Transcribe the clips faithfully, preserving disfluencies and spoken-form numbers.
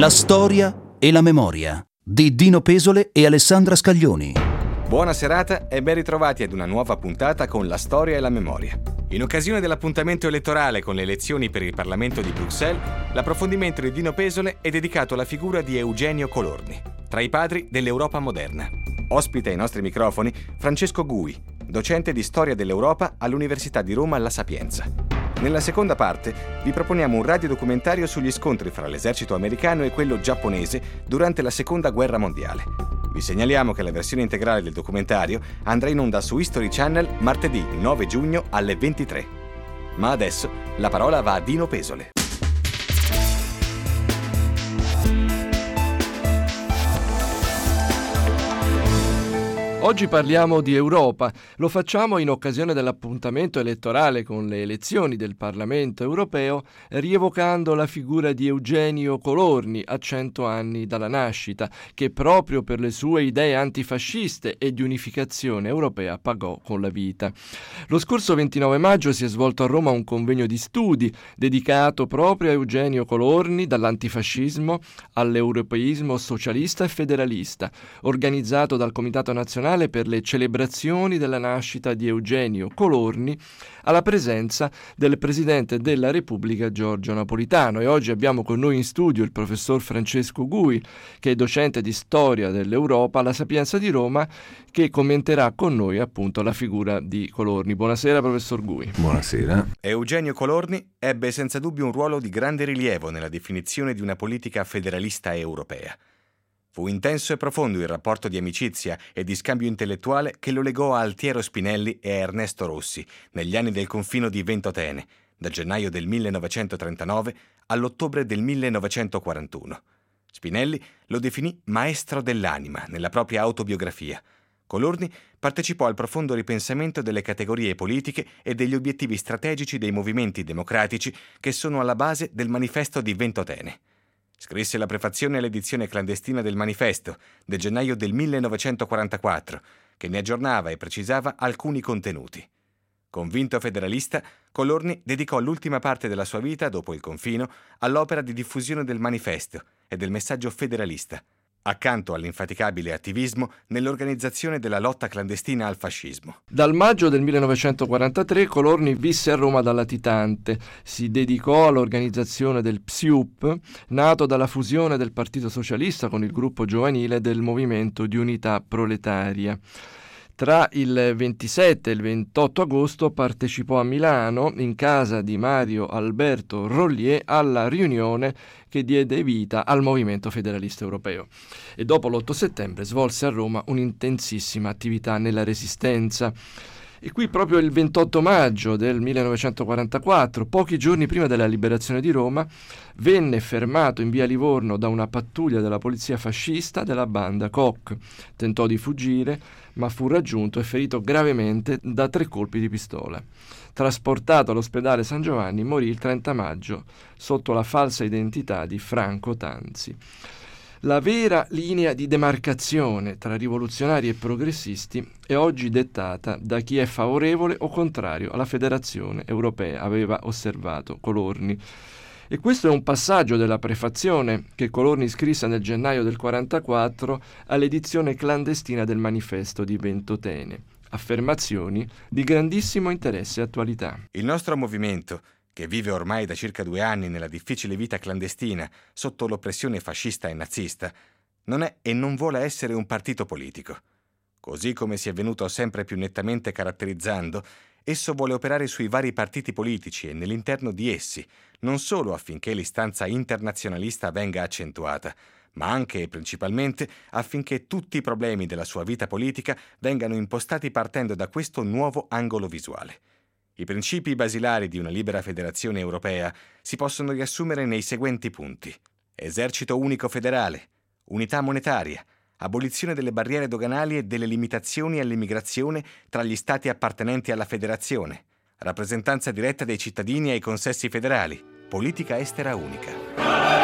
La storia e la memoria di Dino Pesole e Alessandra Scaglioni. Buona serata e ben ritrovati ad una nuova puntata con La storia e la memoria. In occasione dell'appuntamento elettorale con le elezioni per il Parlamento di Bruxelles, l'approfondimento di Dino Pesole è dedicato alla figura di Eugenio Colorni, tra i padri dell'Europa moderna. Ospite ai nostri microfoni Francesco Gui, docente di storia dell'Europa all'Università di Roma La Sapienza. Nella seconda parte vi proponiamo un radiodocumentario sugli scontri fra l'esercito americano e quello giapponese durante la Seconda Guerra Mondiale. Vi segnaliamo che la versione integrale del documentario andrà in onda su History Channel martedì nove giugno alle ventitré. Ma adesso la parola va a Dino Pesole. Oggi parliamo di Europa, lo facciamo in occasione dell'appuntamento elettorale con le elezioni del Parlamento europeo, rievocando la figura di Eugenio Colorni a cento anni dalla nascita, che proprio per le sue idee antifasciste e di unificazione europea pagò con la vita. Lo scorso ventinove maggio si è svolto a Roma un convegno di studi dedicato proprio a Eugenio Colorni, dall'antifascismo all'europeismo socialista e federalista, organizzato dal Comitato Nazionale per le celebrazioni della nascita di Eugenio Colorni, alla presenza del Presidente della Repubblica Giorgio Napolitano. E oggi abbiamo con noi in studio il professor Francesco Gui, che è docente di storia dell'Europa alla Sapienza di Roma, che commenterà con noi appunto la figura di Colorni. Buonasera professor Gui. Buonasera. Eugenio Colorni ebbe senza dubbio un ruolo di grande rilievo nella definizione di una politica federalista europea. Fu intenso e profondo il rapporto di amicizia e di scambio intellettuale che lo legò a Altiero Spinelli e a Ernesto Rossi negli anni del confino di Ventotene, da gennaio del millenovecentotrentanove all'ottobre del millenovecentoquarantuno. Spinelli lo definì maestro dell'anima nella propria autobiografia. Colorni partecipò al profondo ripensamento delle categorie politiche e degli obiettivi strategici dei movimenti democratici che sono alla base del manifesto di Ventotene. Scrisse la prefazione all'edizione clandestina del Manifesto del gennaio del millenovecentoquarantaquattro, che ne aggiornava e precisava alcuni contenuti. Convinto federalista, Colorni dedicò l'ultima parte della sua vita, dopo il confino, all'opera di diffusione del Manifesto e del messaggio federalista, accanto all'infaticabile attivismo nell'organizzazione della lotta clandestina al fascismo. Dal maggio del millenovecentoquarantatré Colorni visse a Roma da latitante, si dedicò all'organizzazione del P S I U P, nato dalla fusione del Partito Socialista con il gruppo giovanile del Movimento di Unità Proletaria. Tra il ventisette e il ventotto agosto partecipò a Milano, in casa di Mario Alberto Rollier, alla riunione che diede vita al Movimento Federalista Europeo. E dopo l'otto settembre svolse a Roma un'intensissima attività nella Resistenza. E qui proprio il ventotto maggio del millenovecentoquarantaquattro, pochi giorni prima della liberazione di Roma, venne fermato in via Livorno da una pattuglia della polizia fascista della banda Koch. Tentò di fuggire, ma fu raggiunto e ferito gravemente da tre colpi di pistola. Trasportato all'ospedale San Giovanni, morì il trenta maggio sotto la falsa identità di Franco Tanzi. La vera linea di demarcazione tra rivoluzionari e progressisti è oggi dettata da chi è favorevole o contrario alla federazione europea, aveva osservato Colorni. E questo è un passaggio della prefazione che Colorni scrisse nel gennaio del quarantaquattro all'edizione clandestina del Manifesto di Ventotene. Affermazioni di grandissimo interesse e attualità. Il nostro movimento, che vive ormai da circa due anni nella difficile vita clandestina sotto l'oppressione fascista e nazista, non è e non vuole essere un partito politico. Così come si è venuto sempre più nettamente caratterizzando, esso vuole operare sui vari partiti politici e nell'interno di essi, non solo affinché l'istanza internazionalista venga accentuata, ma anche e principalmente affinché tutti i problemi della sua vita politica vengano impostati partendo da questo nuovo angolo visuale. I principi basilari di una libera federazione europea si possono riassumere nei seguenti punti: esercito unico federale, unità monetaria, abolizione delle barriere doganali e delle limitazioni all'immigrazione tra gli stati appartenenti alla federazione, rappresentanza diretta dei cittadini ai consessi federali, politica estera unica.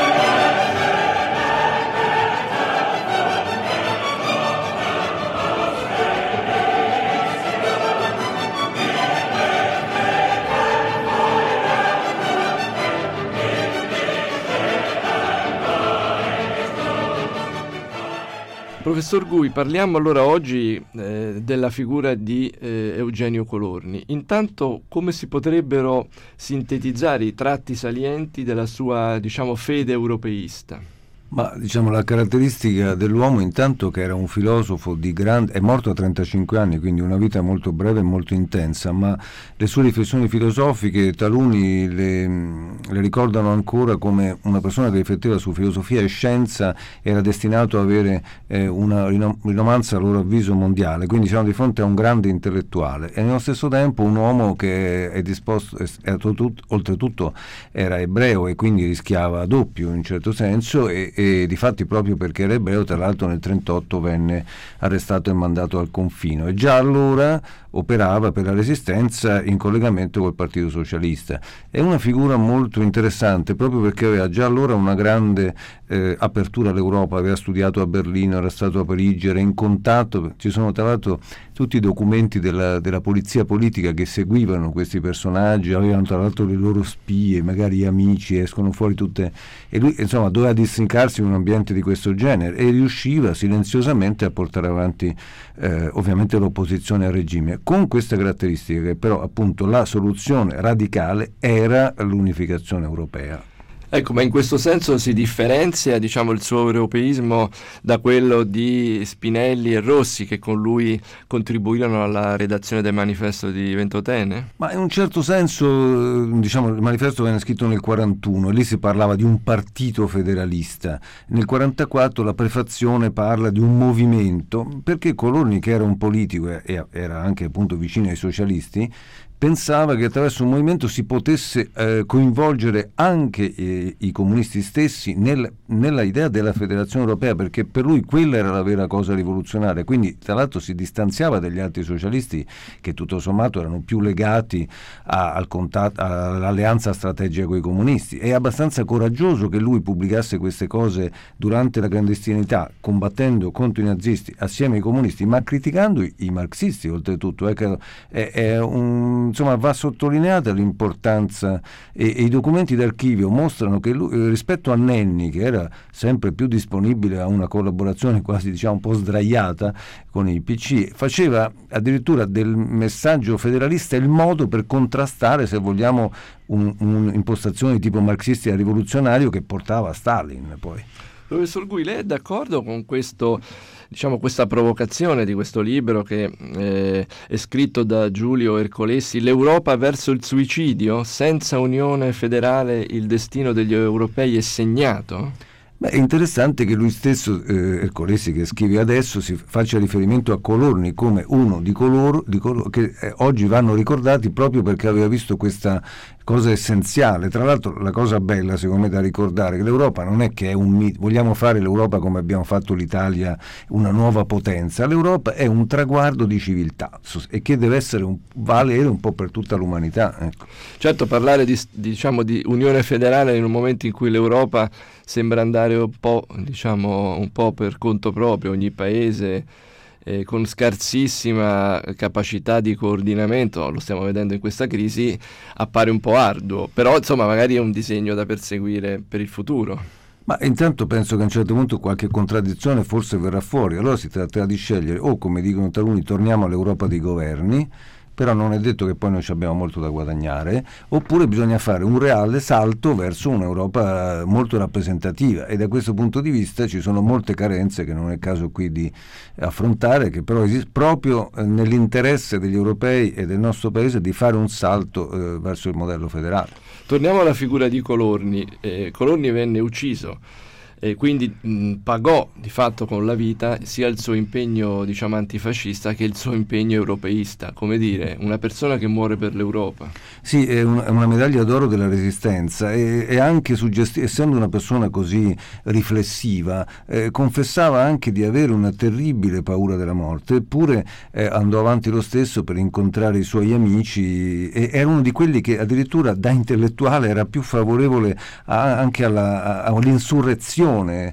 Professor Gui, parliamo allora oggi eh, della figura di eh, Eugenio Colorni. Intanto, come si potrebbero sintetizzare i tratti salienti della sua, diciamo, fede europeista? Ma diciamo la caratteristica dell'uomo intanto che era un filosofo di grande, è morto a trentacinque anni, quindi una vita molto breve e molto intensa, ma le sue riflessioni filosofiche taluni le, le ricordano ancora come una persona che rifletteva su filosofia e scienza, era destinato ad avere eh, una rinomanza a loro avviso mondiale, quindi siamo di fronte a un grande intellettuale e nello stesso tempo un uomo che è disposto, è, è, oltretutto era ebreo e quindi rischiava doppio in un certo senso e e difatti proprio perché era ebreo, tra l'altro nel trentotto venne arrestato e mandato al confino e già allora operava per la Resistenza in collegamento col Partito Socialista. È una figura molto interessante proprio perché aveva già allora una grande eh, apertura all'Europa, aveva studiato a Berlino, era stato a Parigi, era in contatto, ci sono tra l'altro tutti i documenti della, della polizia politica che seguivano questi personaggi, avevano tra l'altro le loro spie, magari amici, escono fuori tutte, e lui insomma doveva districarsi in un ambiente di questo genere e riusciva silenziosamente a portare avanti eh, ovviamente l'opposizione al regime, con questa caratteristica che però appunto la soluzione radicale era l'unificazione europea. Ecco, ma in questo senso si differenzia, diciamo, il suo europeismo da quello di Spinelli e Rossi, che con lui contribuirono alla redazione del manifesto di Ventotene? Ma in un certo senso, diciamo, il manifesto venne scritto nel quarantuno e lì si parlava di un partito federalista. Nel quarantaquattro la prefazione parla di un movimento, perché Colorni, che era un politico e era anche appunto vicino ai socialisti, pensava che attraverso un movimento si potesse eh, coinvolgere anche eh, i comunisti stessi nel, nella idea della federazione europea, perché per lui quella era la vera cosa rivoluzionaria. Quindi tra l'altro si distanziava dagli altri socialisti che tutto sommato erano più legati a, al contatto, all'alleanza strategica con i comunisti. È abbastanza coraggioso che lui pubblicasse queste cose durante la clandestinità, combattendo contro i nazisti assieme ai comunisti, ma criticando i, i marxisti oltretutto. È, è, è un Insomma, va sottolineata l'importanza e, e i documenti d'archivio mostrano che lui, rispetto a Nenni, che era sempre più disponibile a una collaborazione quasi diciamo un po' sdraiata con i P C, faceva addirittura del messaggio federalista il modo per contrastare, se vogliamo, un, un'impostazione di tipo marxista rivoluzionario che portava a Stalin poi. Professor Gui, lei è d'accordo con questo, diciamo, questa provocazione di questo libro che eh, è scritto da Giulio Ercolessi, L'Europa verso il suicidio? Senza unione federale il destino degli europei è segnato? Beh, è interessante che lui stesso, eh, Ercolessi, che scrive adesso, si faccia riferimento a Colorni come uno di coloro, di coloro che eh, oggi vanno ricordati proprio perché aveva visto questa cosa essenziale. Tra l'altro la cosa bella secondo me da ricordare è che l'Europa non è che è un mito, vogliamo fare l'Europa come abbiamo fatto l'Italia, una nuova potenza. L'Europa è un traguardo di civiltà e che deve essere un, valere un po' per tutta l'umanità. Ecco. Certo, parlare di, diciamo, di unione federale in un momento in cui l'Europa sembra andare un po', diciamo, un po' per conto proprio, ogni paese eh, con scarsissima capacità di coordinamento, lo stiamo vedendo in questa crisi, appare un po' arduo, però insomma magari è un disegno da perseguire per il futuro. Ma intanto penso che a un certo punto qualche contraddizione forse verrà fuori, allora si tratterà di scegliere o, come dicono taluni, torniamo all'Europa dei governi, però non è detto che poi noi ci abbiamo molto da guadagnare, oppure bisogna fare un reale salto verso un'Europa molto rappresentativa e da questo punto di vista ci sono molte carenze che non è caso qui di affrontare, che però esiste proprio nell'interesse degli europei e del nostro paese di fare un salto eh, verso il modello federale. Torniamo alla figura di Colorni. Eh, Colorni venne ucciso e quindi mh, pagò di fatto con la vita sia il suo impegno, diciamo, antifascista che il suo impegno europeista, come dire, una persona che muore per l'Europa. Sì, è, un, è una medaglia d'oro della Resistenza e, e anche suggesti- essendo una persona così riflessiva, eh, confessava anche di avere una terribile paura della morte, eppure eh, andò avanti lo stesso per incontrare i suoi amici e era uno di quelli che addirittura da intellettuale era più favorevole a, anche alla, a, all'insurrezione E,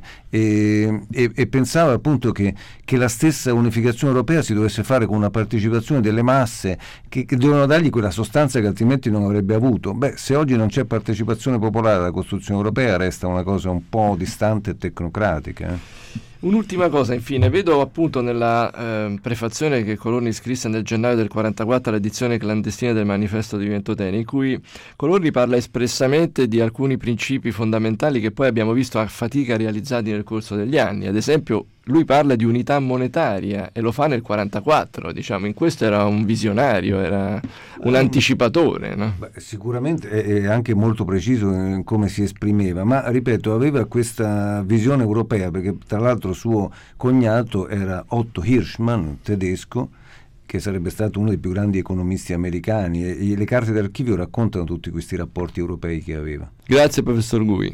e, e pensava appunto che, che la stessa unificazione europea si dovesse fare con una partecipazione delle masse che, che dovevano dargli quella sostanza che altrimenti non avrebbe avuto. Beh, se oggi non c'è partecipazione popolare alla costruzione europea resta una cosa un po' distante e tecnocratica. Eh. Un'ultima cosa, infine, vedo appunto nella eh, prefazione che Colorni scrisse nel gennaio del quarantaquattro all'edizione clandestina del Manifesto di Ventotene, in cui Colorni parla espressamente di alcuni principi fondamentali che poi abbiamo visto a fatica realizzati nel corso degli anni. Ad esempio, lui parla di unità monetaria e lo fa nel quarantaquattro, diciamo, in questo era un visionario, era un anticipatore, no? Beh, sicuramente è anche molto preciso in come si esprimeva, ma ripeto, aveva questa visione europea, perché tra l'altro suo cognato era Otto Hirschman, tedesco, che sarebbe stato uno dei più grandi economisti americani, e le carte d'archivio raccontano tutti questi rapporti europei che aveva. Grazie professor Gui.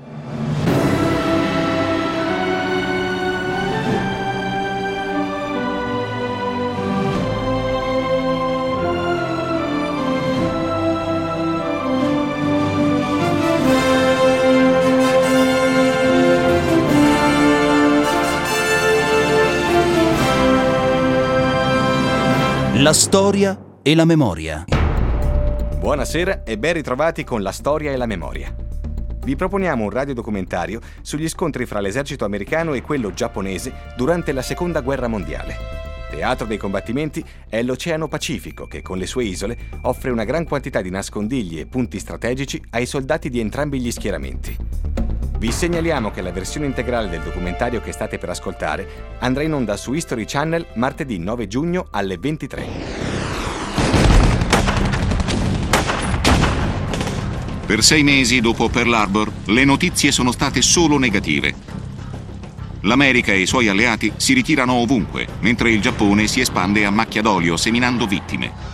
La storia e la memoria. Buonasera e ben ritrovati con La storia e la memoria. Vi proponiamo un radiodocumentario sugli scontri fra l'esercito americano e quello giapponese durante la Seconda Guerra Mondiale. Teatro dei combattimenti è l'Oceano Pacifico, che con le sue isole offre una gran quantità di nascondigli e punti strategici ai soldati di entrambi gli schieramenti. Vi segnaliamo che la versione integrale del documentario che state per ascoltare andrà in onda su History Channel martedì nove giugno alle ventitré. Per sei mesi dopo Pearl Harbor, le notizie sono state solo negative. L'America e i suoi alleati si ritirano ovunque, mentre il Giappone si espande a macchia d'olio, seminando vittime.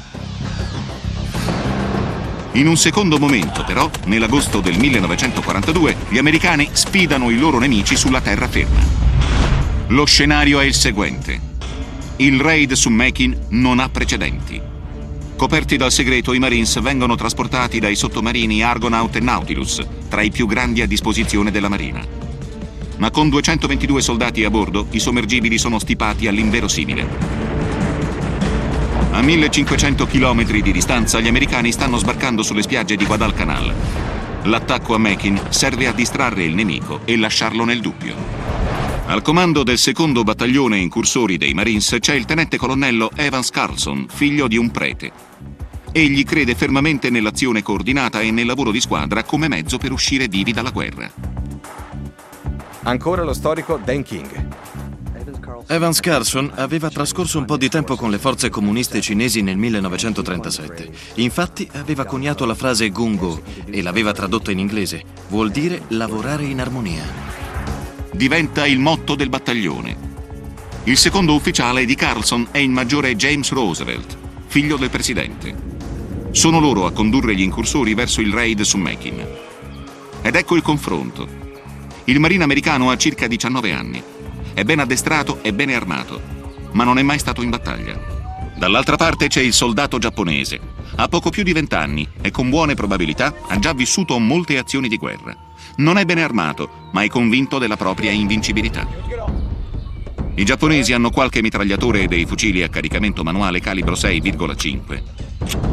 In un secondo momento, però, nell'agosto del millenovecentoquarantadue, gli americani sfidano i loro nemici sulla terraferma. Lo scenario è il seguente. Il raid su Makin non ha precedenti. Coperti dal segreto, i Marines vengono trasportati dai sottomarini Argonaut e Nautilus, tra i più grandi a disposizione della Marina. Ma con duecentoventidue soldati a bordo, i sommergibili sono stipati all'inverosimile. A millecinquecento chilometri di distanza gli americani stanno sbarcando sulle spiagge di Guadalcanal. L'attacco a Makin serve a distrarre il nemico e lasciarlo nel dubbio. Al comando del secondo battaglione incursori dei Marines c'è il tenente colonnello Evans Carlson, figlio di un prete. Egli crede fermamente nell'azione coordinata e nel lavoro di squadra come mezzo per uscire vivi dalla guerra. Ancora lo storico Dan King. Evans Carlson aveva trascorso un po' di tempo con le forze comuniste cinesi nel millenovecentotrentasette. Infatti aveva coniato la frase Gung-Go e l'aveva tradotta in inglese. Vuol dire lavorare in armonia. Diventa il motto del battaglione. Il secondo ufficiale di Carlson è il maggiore James Roosevelt, figlio del presidente. Sono loro a condurre gli incursori verso il raid su Makin. Ed ecco il confronto. Il marine americano ha circa diciannove anni. È ben addestrato e bene armato, ma non è mai stato in battaglia. Dall'altra parte c'è il soldato giapponese. Ha poco più di vent'anni e con buone probabilità ha già vissuto molte azioni di guerra. Non è bene armato, ma è convinto della propria invincibilità. I giapponesi hanno qualche mitragliatore e dei fucili a caricamento manuale calibro sei virgola cinque.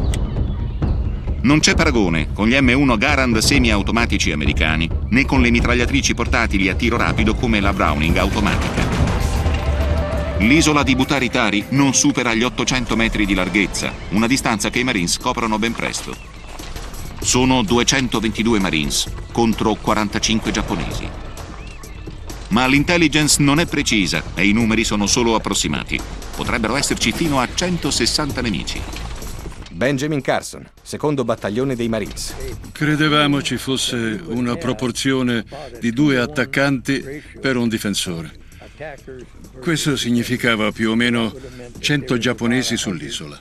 Non c'è paragone con gli emme uno Garand semiautomatici americani, né con le mitragliatrici portatili a tiro rapido come la Browning automatica. L'isola di Butari Tari non supera gli ottocento metri di larghezza, una distanza che i Marines coprono ben presto. Sono duecentoventidue Marines contro quarantacinque giapponesi. Ma l'intelligence non è precisa e i numeri sono solo approssimati. Potrebbero esserci fino a centosessanta nemici. Benjamin Carson, secondo battaglione dei Marines. Credevamo ci fosse una proporzione di due attaccanti per un difensore. Questo significava più o meno cento giapponesi sull'isola.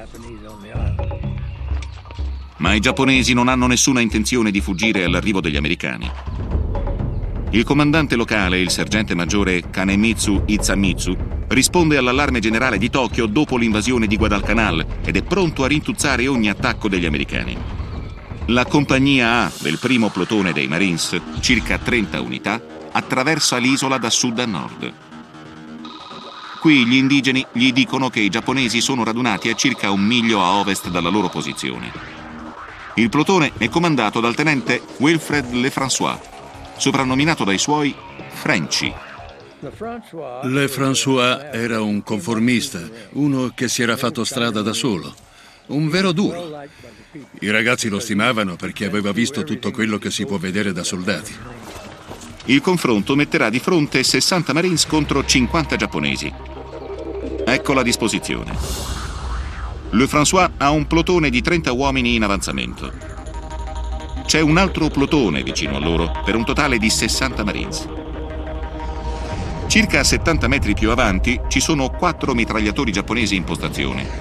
Ma i giapponesi non hanno nessuna intenzione di fuggire all'arrivo degli americani. Il comandante locale, il sergente maggiore Kanemitsu Izamitsu, risponde all'allarme generale di Tokyo dopo l'invasione di Guadalcanal ed è pronto a rintuzzare ogni attacco degli americani. La compagnia A del primo plotone dei Marines, circa trenta unità, attraversa l'isola da sud a nord. Qui gli indigeni gli dicono che i giapponesi sono radunati a circa un miglio a ovest dalla loro posizione. Il plotone è comandato dal tenente Wilfred Lefrançois, soprannominato dai suoi Frenchy. Lefrançois era un conformista, uno che si era fatto strada da solo, un vero duro. I ragazzi lo stimavano perché aveva visto tutto quello che si può vedere da soldati. Il confronto metterà di fronte sessanta Marines contro cinquanta giapponesi. Ecco la disposizione. Lefrançois ha un plotone di trenta uomini in avanzamento. C'è un altro plotone vicino a loro per un totale di sessanta Marines. Circa settanta metri più avanti ci sono quattro mitragliatori giapponesi in postazione.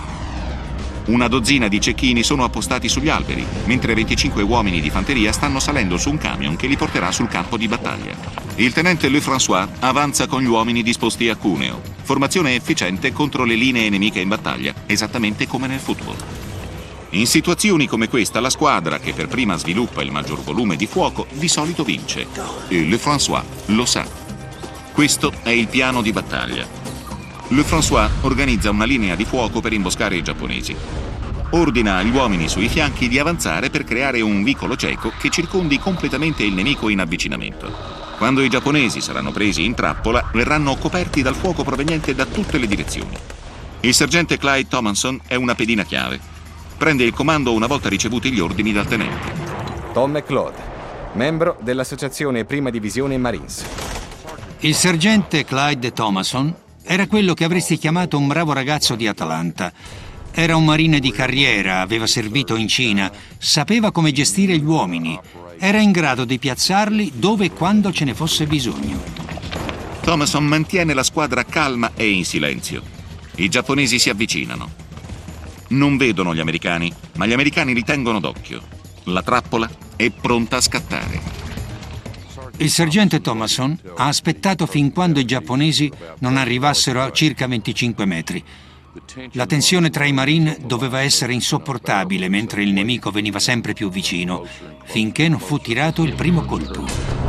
Una dozzina di cecchini sono appostati sugli alberi, mentre venticinque uomini di fanteria stanno salendo su un camion che li porterà sul campo di battaglia. Il tenente Lefrançois avanza con gli uomini disposti a cuneo, formazione efficiente contro le linee nemiche in battaglia, esattamente come nel football. In situazioni come questa, la squadra che per prima sviluppa il maggior volume di fuoco di solito vince, e Lefrançois lo sa. Questo è il piano di battaglia. Lefrançois organizza una linea di fuoco per imboscare i giapponesi. Ordina agli uomini sui fianchi di avanzare per creare un vicolo cieco che circondi completamente il nemico in avvicinamento. Quando i giapponesi saranno presi in trappola, verranno coperti dal fuoco proveniente da tutte le direzioni. Il sergente Clyde Thomason è una pedina chiave. Prende il comando una volta ricevuti gli ordini dal tenente. Tom McLeod, membro dell'associazione Prima Divisione Marines. Il sergente Clyde Thomason era quello che avresti chiamato un bravo ragazzo di Atlanta. Era un marine di carriera, aveva servito in Cina, sapeva come gestire gli uomini, era in grado di piazzarli dove e quando ce ne fosse bisogno. Thomason mantiene la squadra calma e in silenzio. I giapponesi si avvicinano. Non vedono gli americani, ma gli americani li tengono d'occhio. La trappola è pronta a scattare. Il sergente Thomason ha aspettato fin quando i giapponesi non arrivassero a circa venticinque metri. La tensione tra i marine doveva essere insopportabile mentre il nemico veniva sempre più vicino, finché non fu tirato il primo colpo.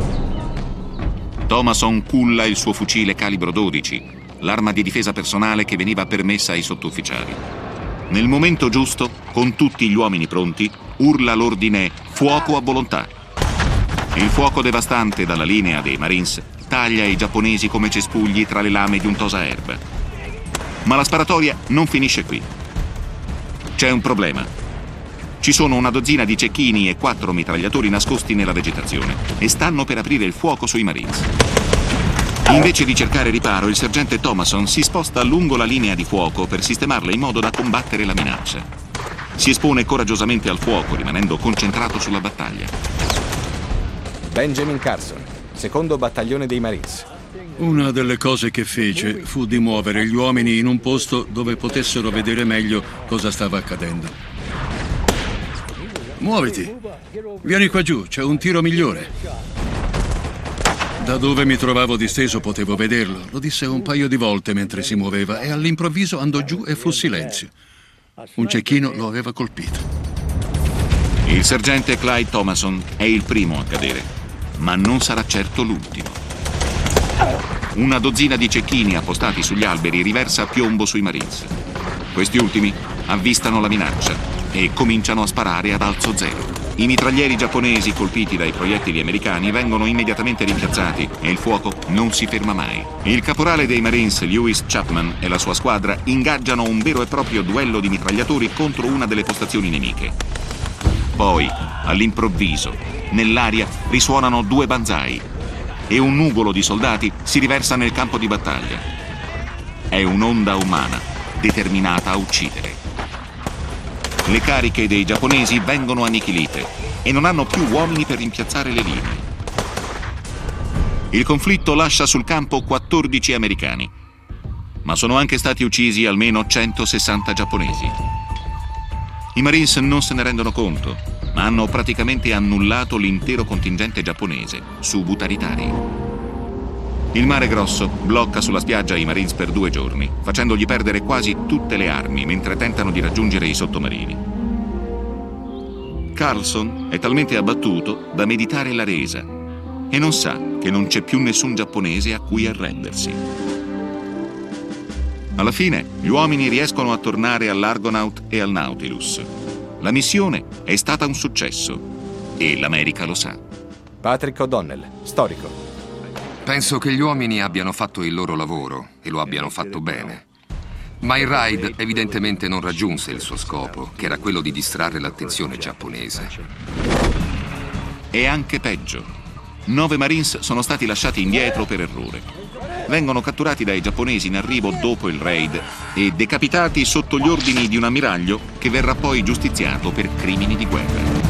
Thomason culla il suo fucile calibro dodici, l'arma di difesa personale che veniva permessa ai sottufficiali. Nel momento giusto, con tutti gli uomini pronti, urla l'ordine «Fuoco a volontà». Il fuoco devastante dalla linea dei Marines taglia i giapponesi come cespugli tra le lame di un tosaerba. Ma la sparatoria non finisce qui. C'è un problema. Ci sono una dozzina di cecchini e quattro mitragliatori nascosti nella vegetazione e stanno per aprire il fuoco sui Marines. Invece di cercare riparo, il sergente Thomason si sposta lungo la linea di fuoco per sistemarla in modo da combattere la minaccia. Si espone coraggiosamente al fuoco, rimanendo concentrato sulla battaglia. Benjamin Carson, secondo battaglione dei Marines. Una delle cose che fece fu di muovere gli uomini in un posto dove potessero vedere meglio cosa stava accadendo. Muoviti! Vieni qua giù, c'è un tiro migliore. Da dove mi trovavo disteso potevo vederlo. Lo disse un paio di volte mentre si muoveva e all'improvviso andò giù e fu silenzio. Un cecchino lo aveva colpito. Il sergente Clyde Thomason è il primo a cadere, ma non sarà certo l'ultimo. Una dozzina di cecchini appostati sugli alberi riversa piombo sui Marines. Questi ultimi avvistano la minaccia e cominciano a sparare ad alzo zero. I mitraglieri giapponesi colpiti dai proiettili americani vengono immediatamente rimpiazzati e il fuoco non si ferma mai. Il caporale dei Marines, Lewis Chapman, e la sua squadra ingaggiano un vero e proprio duello di mitragliatori contro una delle postazioni nemiche. Poi, all'improvviso, nell'aria risuonano due banzai e un nugolo di soldati si riversa nel campo di battaglia. È un'onda umana determinata a uccidere. Le cariche dei giapponesi vengono annichilite e non hanno più uomini per rimpiazzare le linee. Il conflitto lascia sul campo quattordici americani, ma sono anche stati uccisi almeno centosessanta giapponesi. I Marines non se ne rendono conto, ma hanno praticamente annullato l'intero contingente giapponese, subutanitari. Il mare grosso blocca sulla spiaggia i Marines per due giorni, facendogli perdere quasi tutte le armi mentre tentano di raggiungere i sottomarini. Carlson è talmente abbattuto da meditare la resa e non sa che non c'è più nessun giapponese a cui arrendersi. Alla fine, gli uomini riescono a tornare all'Argonaut e al Nautilus. La missione è stata un successo e l'America lo sa. Patrick O'Donnell, storico. Penso che gli uomini abbiano fatto il loro lavoro e lo abbiano fatto bene. Ma il raid evidentemente non raggiunse il suo scopo, che era quello di distrarre l'attenzione giapponese. E anche peggio. Nove Marines sono stati lasciati indietro per errore. Vengono catturati dai giapponesi in arrivo dopo il raid e decapitati sotto gli ordini di un ammiraglio che verrà poi giustiziato per crimini di guerra.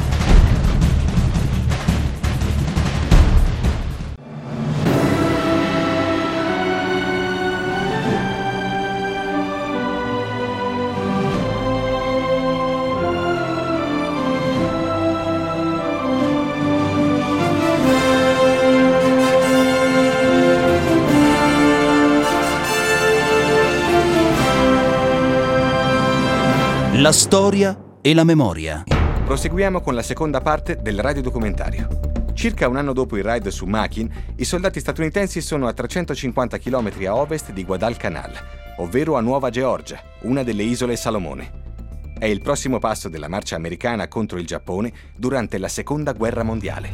La storia e la memoria. Proseguiamo con la seconda parte del radiodocumentario. Circa un anno dopo il raid su Makin, i soldati statunitensi sono a trecentocinquanta chilometri a ovest di Guadalcanal, ovvero a Nuova Georgia, una delle isole Salomone. È il prossimo passo della marcia americana contro il Giappone durante la Seconda Guerra Mondiale.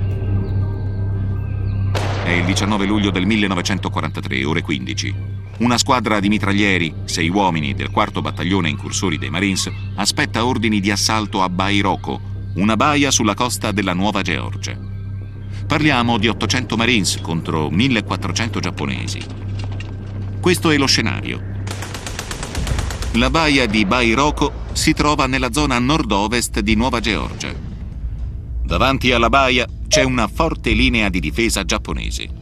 È il diciannove luglio del millenovecentoquarantatré, ore quindici. Una squadra di mitraglieri, sei uomini del quarto battaglione incursori dei Marines, aspetta ordini di assalto a Bairoko, una baia sulla costa della Nuova Georgia. Parliamo di ottocento Marines contro millequattrocento giapponesi. Questo è lo scenario. La baia di Bairoko si trova nella zona nord-ovest di Nuova Georgia. Davanti alla baia c'è una forte linea di difesa giapponese.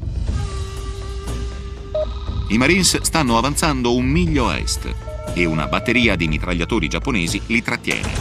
I Marines stanno avanzando un miglio a est e una batteria di mitragliatori giapponesi li trattiene.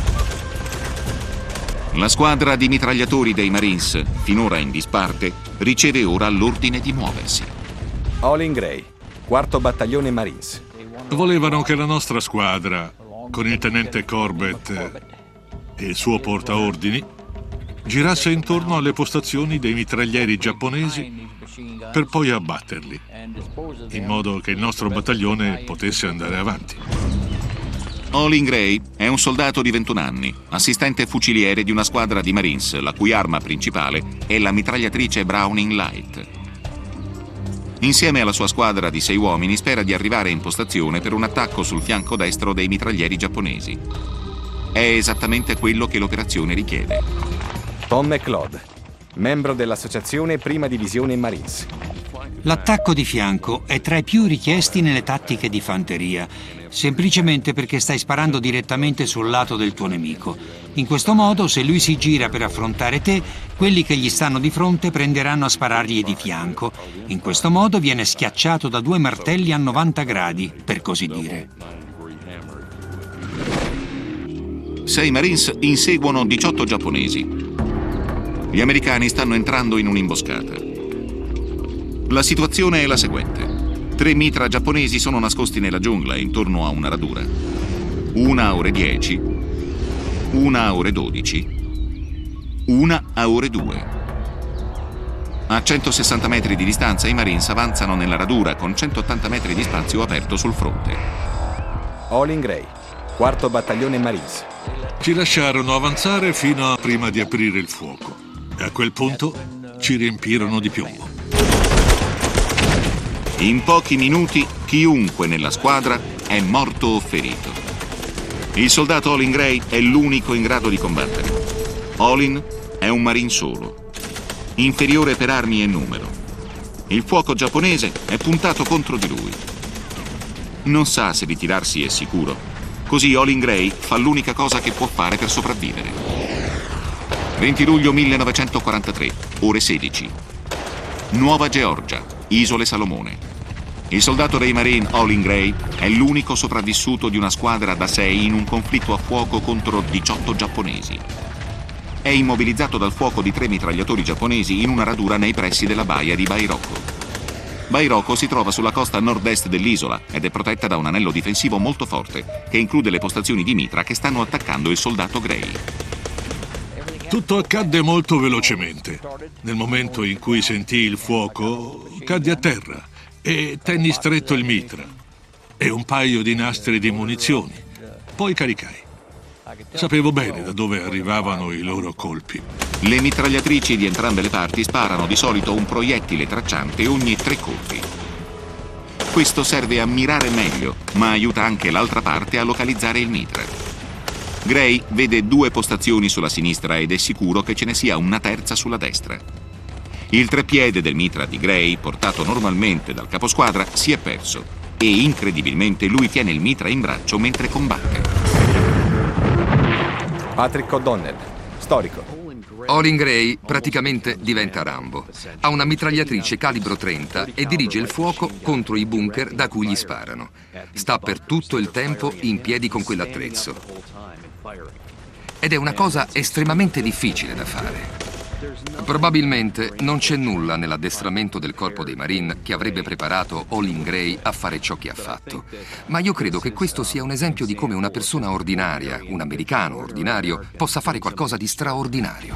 La squadra di mitragliatori dei Marines, finora in disparte, riceve ora l'ordine di muoversi. Olin Gray, quarto battaglione Marines. Volevano che la nostra squadra, con il tenente Corbett e il suo portaordini, girasse intorno alle postazioni dei mitraglieri giapponesi per poi abbatterli, in modo che il nostro battaglione potesse andare avanti. Olin Gray è un soldato di ventuno anni, assistente fuciliere di una squadra di Marines, la cui arma principale è la mitragliatrice Browning Light. Insieme alla sua squadra di sei uomini spera di arrivare in postazione per un attacco sul fianco destro dei mitraglieri giapponesi. È esattamente quello che l'operazione richiede. Tom McLeod, membro dell'associazione Prima Divisione Marines. L'attacco di fianco è tra i più richiesti nelle tattiche di fanteria, semplicemente perché stai sparando direttamente sul lato del tuo nemico. In questo modo, se lui si gira per affrontare te, quelli che gli stanno di fronte prenderanno a sparargli di fianco. In questo modo viene schiacciato da due martelli a novanta gradi, per così dire. Sei Marines inseguono diciotto giapponesi. Gli americani stanno entrando in un'imboscata. La situazione è la seguente. Tre mitra giapponesi sono nascosti nella giungla intorno a una radura. Una a ore dieci, una a ore dodici, una a ore due. A centosessanta metri di distanza i Marines avanzano nella radura con centottanta metri di spazio aperto sul fronte. Olin Gray, quarto battaglione Marines. Ci lasciarono avanzare fino a prima di aprire il fuoco e a quel punto ci riempirono di piombo. In pochi minuti chiunque nella squadra è morto o ferito. Il soldato Olin Gray è l'unico in grado di combattere. Olin è un marine solo, inferiore per armi e numero. Il fuoco giapponese è puntato contro di lui. Non sa se ritirarsi è sicuro, così Olin Gray fa l'unica cosa che può fare per sopravvivere. venti luglio millenovecentoquarantatré, ore sedici. Nuova Georgia, Isole Salomone. Il soldato dei Marine Olin Gray è l'unico sopravvissuto di una squadra da sei in un conflitto a fuoco contro diciotto giapponesi. È immobilizzato dal fuoco di tre mitragliatori giapponesi in una radura nei pressi della baia di Bairoko. Bairoko si trova sulla costa nord-est dell'isola ed è protetta da un anello difensivo molto forte che include le postazioni di mitra che stanno attaccando il soldato Gray. Tutto accadde molto velocemente. Nel momento in cui sentii il fuoco, caddi a terra e tenni stretto il mitra e un paio di nastri di munizioni. Poi caricai. Sapevo bene da dove arrivavano i loro colpi. Le mitragliatrici di entrambe le parti sparano di solito un proiettile tracciante ogni tre colpi. Questo serve a mirare meglio, ma aiuta anche l'altra parte a localizzare il mitra. Gray vede due postazioni sulla sinistra ed è sicuro che ce ne sia una terza sulla destra. Il treppiede del mitra di Gray, portato normalmente dal caposquadra, si è perso e incredibilmente lui tiene il mitra in braccio mentre combatte. Patrick O'Donnell, storico. Olin Gray praticamente diventa Rambo. Ha una mitragliatrice calibro trenta e dirige il fuoco contro i bunker da cui gli sparano. Sta per tutto il tempo in piedi con quell'attrezzo. Ed è una cosa estremamente difficile da fare. Probabilmente non c'è nulla nell'addestramento del corpo dei Marine che avrebbe preparato Olin Gray a fare ciò che ha fatto. Ma io credo che questo sia un esempio di come una persona ordinaria, un americano ordinario, possa fare qualcosa di straordinario.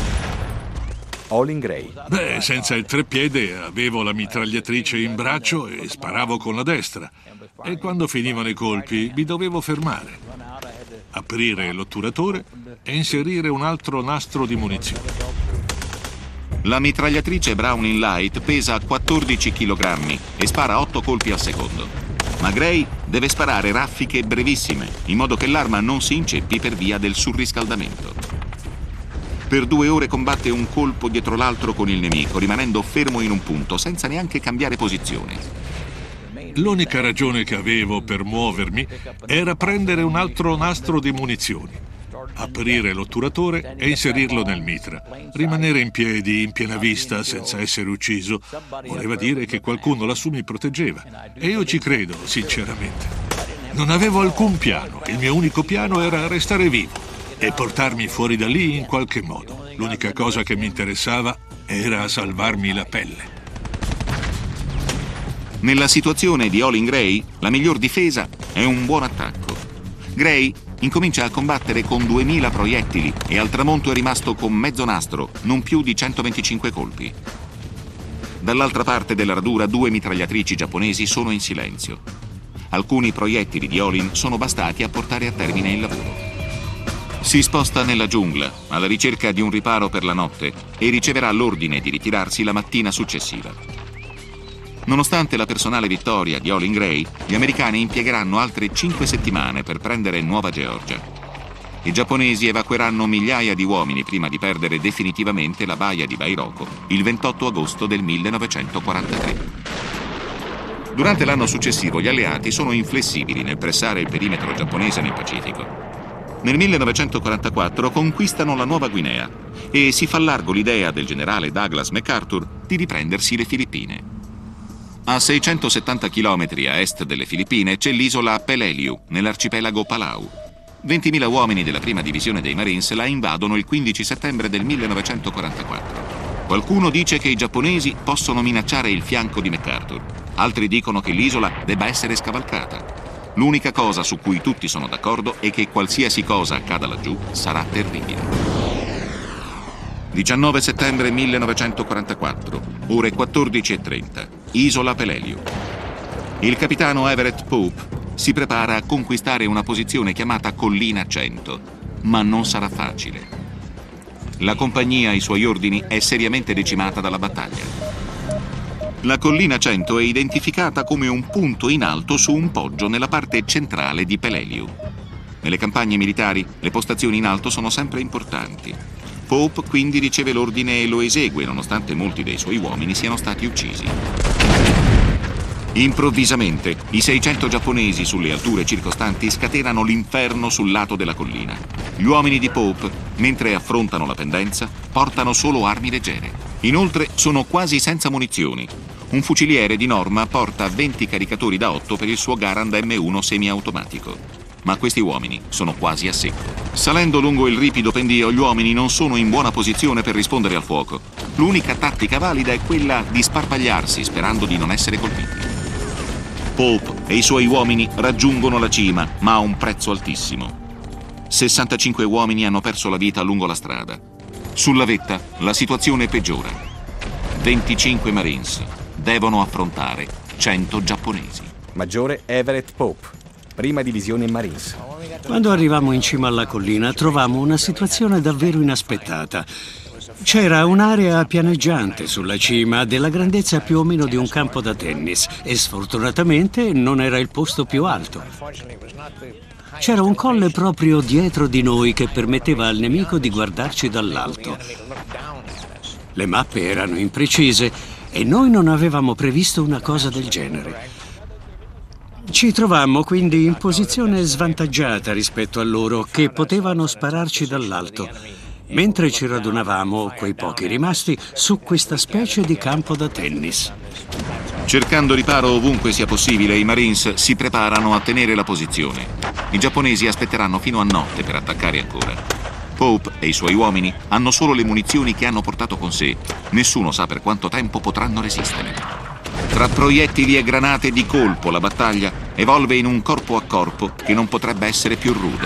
Olin Gray. Beh, senza il treppiede avevo la mitragliatrice in braccio e sparavo con la destra. E quando finivano i colpi mi dovevo fermare, aprire l'otturatore e inserire un altro nastro di munizioni. La mitragliatrice Browning Light pesa quattordici chilogrammi e spara otto colpi al secondo. Ma Gray deve sparare raffiche brevissime, in modo che l'arma non si inceppi per via del surriscaldamento. Per due ore combatte un colpo dietro l'altro con il nemico, rimanendo fermo in un punto, senza neanche cambiare posizione. L'unica ragione che avevo per muovermi era prendere un altro nastro di munizioni, aprire l'otturatore e inserirlo nel mitra. Rimanere in piedi, in piena vista, senza essere ucciso, voleva dire che qualcuno lassù mi proteggeva. E io ci credo, sinceramente. Non avevo alcun piano. Il mio unico piano era restare vivo e portarmi fuori da lì in qualche modo. L'unica cosa che mi interessava era salvarmi la pelle. Nella situazione di Olin Gray, la miglior difesa è un buon attacco. Gray incomincia a combattere con duemila proiettili e al tramonto è rimasto con mezzo nastro, non più di centoventicinque colpi. Dall'altra parte della radura due mitragliatrici giapponesi sono in silenzio. Alcuni proiettili di Olin sono bastati a portare a termine il lavoro. Si sposta nella giungla alla ricerca di un riparo per la notte e riceverà l'ordine di ritirarsi la mattina successiva. Nonostante la personale vittoria di Olin Gray, gli americani impiegheranno altre cinque settimane per prendere Nuova Georgia. I giapponesi evacueranno migliaia di uomini prima di perdere definitivamente la baia di Bairoko il ventotto agosto del millenovecentoquarantatré. Durante l'anno successivo gli alleati sono inflessibili nel pressare il perimetro giapponese nel Pacifico. Nel millenovecentoquarantaquattro conquistano la Nuova Guinea e si fa largo l'idea del generale Douglas MacArthur di riprendersi le Filippine. A seicentosettanta chilometri a est delle Filippine c'è l'isola Peleliu, nell'arcipelago Palau. ventimila uomini della prima divisione dei Marines la invadono il quindici settembre del millenovecentoquarantaquattro. Qualcuno dice che i giapponesi possono minacciare il fianco di MacArthur. Altri dicono che l'isola debba essere scavalcata. L'unica cosa su cui tutti sono d'accordo è che qualsiasi cosa accada laggiù sarà terribile. diciannove settembre millenovecentoquarantaquattro, ore quattordici e trenta, isola Peleliu. Il capitano Everett Pope si prepara a conquistare una posizione chiamata Collina cento, ma non sarà facile. La compagnia ai suoi ordini è seriamente decimata dalla battaglia. La Collina cento è identificata come un punto in alto su un poggio nella parte centrale di Peleliu. Nelle campagne militari le postazioni in alto sono sempre importanti. Pope quindi riceve l'ordine e lo esegue, nonostante molti dei suoi uomini siano stati uccisi. Improvvisamente, i seicento giapponesi sulle alture circostanti scatenano l'inferno sul lato della collina. Gli uomini di Pope, mentre affrontano la pendenza, portano solo armi leggere. Inoltre sono quasi senza munizioni. Un fuciliere di norma porta venti caricatori da otto per il suo Garand M uno semiautomatico. Ma questi uomini sono quasi a secco. Salendo lungo il ripido pendio, gli uomini non sono in buona posizione per rispondere al fuoco. L'unica tattica valida è quella di sparpagliarsi sperando di non essere colpiti. Pope e i suoi uomini raggiungono la cima, ma a un prezzo altissimo. sessantacinque uomini hanno perso la vita lungo la strada. Sulla vetta la situazione peggiora. venticinque Marines devono affrontare cento giapponesi. Maggiore Everett Pope, prima divisione Marines. Quando arrivammo in cima alla collina trovammo una situazione davvero inaspettata. C'era un'area pianeggiante sulla cima della grandezza più o meno di un campo da tennis e sfortunatamente non era il posto più alto. C'era un colle proprio dietro di noi che permetteva al nemico di guardarci dall'alto. Le mappe erano imprecise e noi non avevamo previsto una cosa del genere. Ci trovammo quindi in posizione svantaggiata rispetto a loro, che potevano spararci dall'alto, mentre ci radunavamo, quei pochi rimasti, su questa specie di campo da tennis. Cercando riparo ovunque sia possibile, i Marines si preparano a tenere la posizione. I giapponesi aspetteranno fino a notte per attaccare ancora. Pope e i suoi uomini hanno solo le munizioni che hanno portato con sé. Nessuno sa per quanto tempo potranno resistere. Tra proiettili e granate di colpo la battaglia evolve in un corpo a corpo che non potrebbe essere più rude.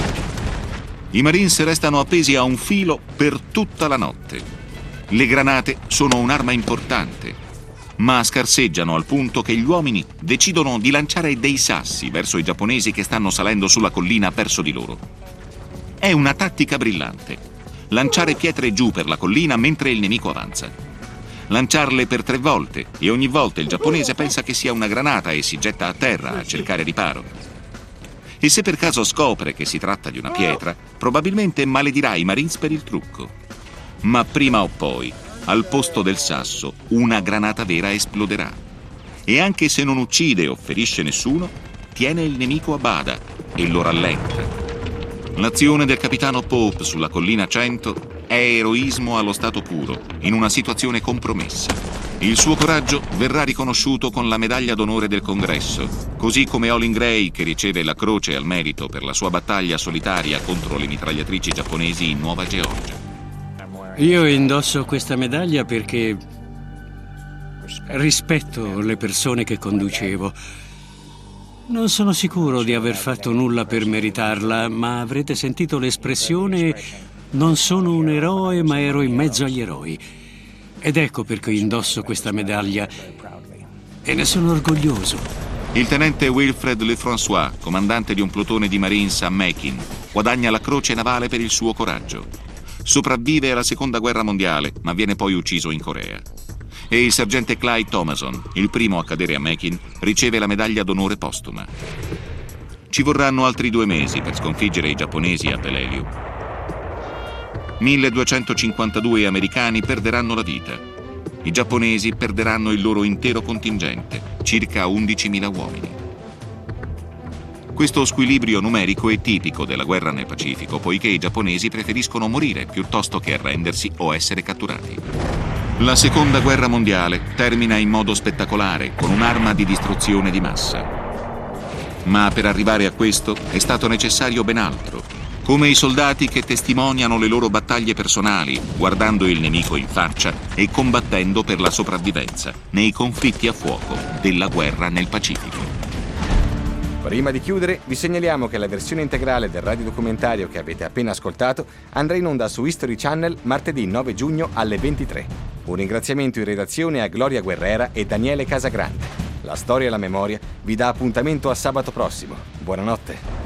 I Marines restano appesi a un filo per tutta la notte. Le granate sono un'arma importante, ma scarseggiano al punto che gli uomini decidono di lanciare dei sassi verso i giapponesi che stanno salendo sulla collina verso di loro. È una tattica brillante: lanciare pietre giù per la collina mentre il nemico avanza. Lanciarle per tre volte e ogni volta il giapponese pensa che sia una granata e si getta a terra a cercare riparo. E se per caso scopre che si tratta di una pietra, probabilmente maledirà i Marines per il trucco. Ma prima o poi, al posto del sasso, una granata vera esploderà. E anche se non uccide o ferisce nessuno, tiene il nemico a bada e lo rallenta. L'azione del capitano Pope sulla collina cento è eroismo allo stato puro, in una situazione compromessa. Il suo coraggio verrà riconosciuto con la medaglia d'onore del Congresso, così come Olin Gray, che riceve la Croce al Merito per la sua battaglia solitaria contro le mitragliatrici giapponesi in Nuova Georgia. Io indosso questa medaglia perché rispetto le persone che conducevo. Non sono sicuro di aver fatto nulla per meritarla, ma avrete sentito l'espressione «non sono un eroe, ma ero in mezzo agli eroi». Ed ecco perché indosso questa medaglia e ne sono orgoglioso. Il tenente Wilfred Lefrançois, comandante di un plotone di Marines a Macon, guadagna la Croce Navale per il suo coraggio. Sopravvive alla Seconda Guerra Mondiale, ma viene poi ucciso in Corea. E il sergente Clyde Thomason, il primo a cadere a Macon, riceve la medaglia d'onore postuma. Ci vorranno altri due mesi per sconfiggere i giapponesi a Peleliu. milleduecentocinquantadue americani perderanno la vita. I giapponesi perderanno il loro intero contingente, circa undicimila uomini. Questo squilibrio numerico è tipico della guerra nel Pacifico, poiché i giapponesi preferiscono morire piuttosto che arrendersi o essere catturati. La Seconda Guerra Mondiale termina in modo spettacolare con un'arma di distruzione di massa. Ma per arrivare a questo è stato necessario ben altro, come i soldati che testimoniano le loro battaglie personali, guardando il nemico in faccia e combattendo per la sopravvivenza nei conflitti a fuoco della guerra nel Pacifico. Prima di chiudere, vi segnaliamo che la versione integrale del radiodocumentario che avete appena ascoltato andrà in onda su History Channel martedì nove giugno alle ventitré. Un ringraziamento in redazione a Gloria Guerrera e Daniele Casagrande. La storia e la memoria vi dà appuntamento a sabato prossimo. Buonanotte.